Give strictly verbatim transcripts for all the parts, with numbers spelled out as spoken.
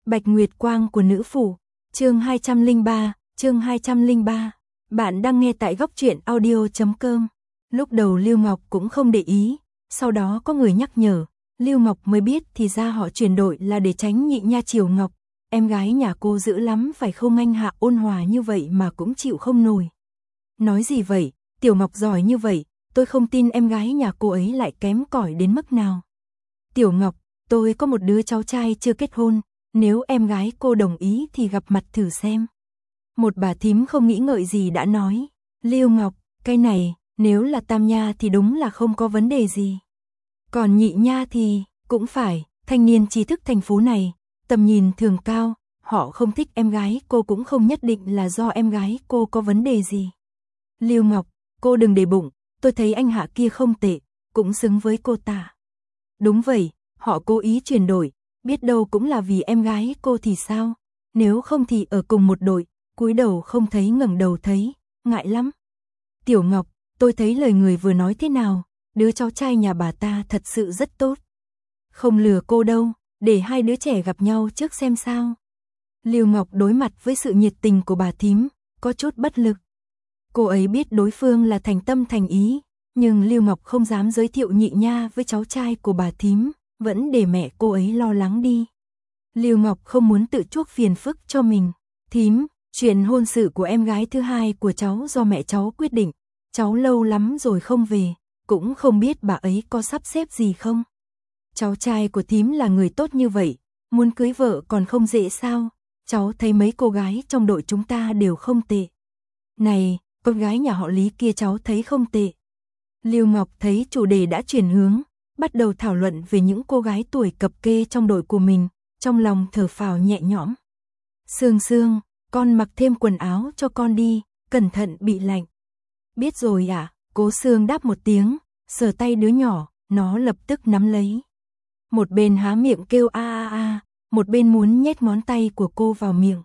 Bạch Nguyệt Quang của nữ phủ, chương hai trăm lẻ ba, chương hai trăm lẻ ba. Bạn đang nghe tại góc truyện audio chấm com. Lúc đầu Lưu Ngọc cũng không để ý, sau đó có người nhắc nhở, Lưu Ngọc mới biết thì ra họ chuyển đổi là để tránh Nhị Nha chiều Ngọc. Em gái nhà cô dữ lắm phải không, anh hạ ôn hòa như vậy mà cũng chịu không nổi. Nói gì vậy, Tiểu Ngọc giỏi như vậy, tôi không tin em gái nhà cô ấy lại kém cỏi đến mức nào. Tiểu Ngọc, tôi có một đứa cháu trai chưa kết hôn, nếu em gái cô đồng ý thì gặp mặt thử xem. Một bà thím không nghĩ ngợi gì đã nói, Lưu Ngọc, cái này, nếu là Tam Nha thì đúng là không có vấn đề gì. Còn Nhị Nha thì, cũng phải, thanh niên trí thức thành phố này, tầm nhìn thường cao, họ không thích em gái cô cũng không nhất định là do em gái cô có vấn đề gì. Lưu Ngọc, cô đừng để bụng, tôi thấy anh hạ kia không tệ, cũng xứng với cô ta. Đúng vậy, họ cố ý chuyển đổi, biết đâu cũng là vì em gái cô thì sao, nếu không thì ở cùng một đội, cúi đầu không thấy ngẩng đầu thấy, ngại lắm. Tiểu Ngọc, tôi thấy lời người vừa nói thế nào, đứa cháu trai nhà bà ta thật sự rất tốt. Không lừa cô đâu, để hai đứa trẻ gặp nhau trước xem sao. Lưu Ngọc đối mặt với sự nhiệt tình của bà thím, có chút bất lực. Cô ấy biết đối phương là thành tâm thành ý, nhưng Lưu Ngọc không dám giới thiệu Nhị Nha với cháu trai của bà thím, vẫn để mẹ cô ấy lo lắng đi. Lưu Ngọc không muốn tự chuốc phiền phức cho mình. Thím, chuyện hôn sự của em gái thứ hai của cháu do mẹ cháu quyết định, cháu lâu lắm rồi không về, cũng không biết bà ấy có sắp xếp gì không. Cháu trai của thím là người tốt như vậy, muốn cưới vợ còn không dễ sao, cháu thấy mấy cô gái trong đội chúng ta đều không tệ. Này, con gái nhà họ Lý kia cháu thấy không tệ. Lưu Ngọc thấy chủ đề đã chuyển hướng, bắt đầu thảo luận về những cô gái tuổi cập kê trong đội của mình, trong lòng thở phào nhẹ nhõm. Sương Sương, con mặc thêm quần áo cho con đi, cẩn thận bị lạnh. Biết rồi ạ, à? Cố Sương đáp một tiếng, sờ tay đứa nhỏ, nó lập tức nắm lấy. Một bên há miệng kêu a a a, một bên muốn nhét ngón tay của cô vào miệng.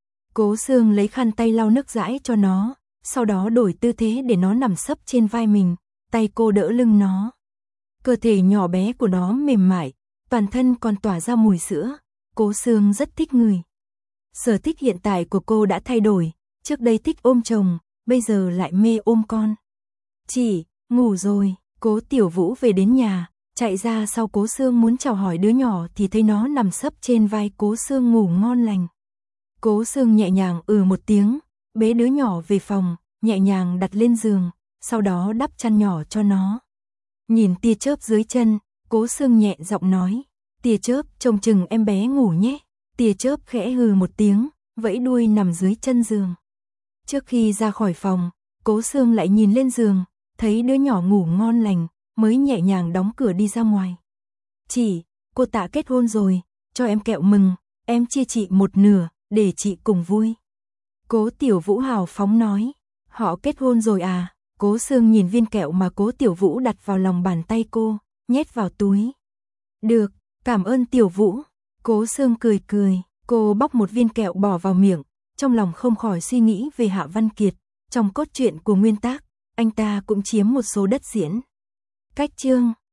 Cố Sương lấy khăn tay lau nước dãi cho nó, sau đó đổi tư thế để nó nằm sấp trên vai mình, tay cô đỡ lưng nó. Cơ thể nhỏ bé của nó mềm mại, toàn thân còn tỏa ra mùi sữa, Cố Sương rất thích người. Sở thích hiện tại của cô đã thay đổi, trước đây thích ôm chồng, bây giờ lại mê ôm con. Chị, ngủ rồi, Cố Tiểu Vũ về đến nhà, chạy ra sau Cố Sương muốn chào hỏi đứa nhỏ thì thấy nó nằm sấp trên vai Cố Sương ngủ ngon lành. Cố Sương nhẹ nhàng ừ một tiếng, bế đứa nhỏ về phòng, nhẹ nhàng đặt lên giường, sau đó đắp chăn nhỏ cho nó. Nhìn tia chớp dưới chân, Cố Sương nhẹ giọng nói, tia chớp trông chừng em bé ngủ nhé. Tia chớp khẽ hừ một tiếng, vẫy đuôi nằm dưới chân giường. Trước khi ra khỏi phòng, Cố Sương lại nhìn lên giường, thấy đứa nhỏ ngủ ngon lành, mới nhẹ nhàng đóng cửa đi ra ngoài. Chị, cô Tạ kết hôn rồi, cho em kẹo mừng, em chia chị một nửa, để chị cùng vui. Cố Tiểu Vũ hào phóng nói, họ kết hôn rồi à? Cố Sương nhìn viên kẹo mà Cố Tiểu Vũ đặt vào lòng bàn tay cô, nhét vào túi. Được, cảm ơn Tiểu Vũ. Cố Sương cười cười, cô bóc một viên kẹo bỏ vào miệng, trong lòng không khỏi suy nghĩ về Hạ Văn Kiệt. Trong cốt truyện của nguyên tác, anh ta cũng chiếm một số đất diễn. Cách chương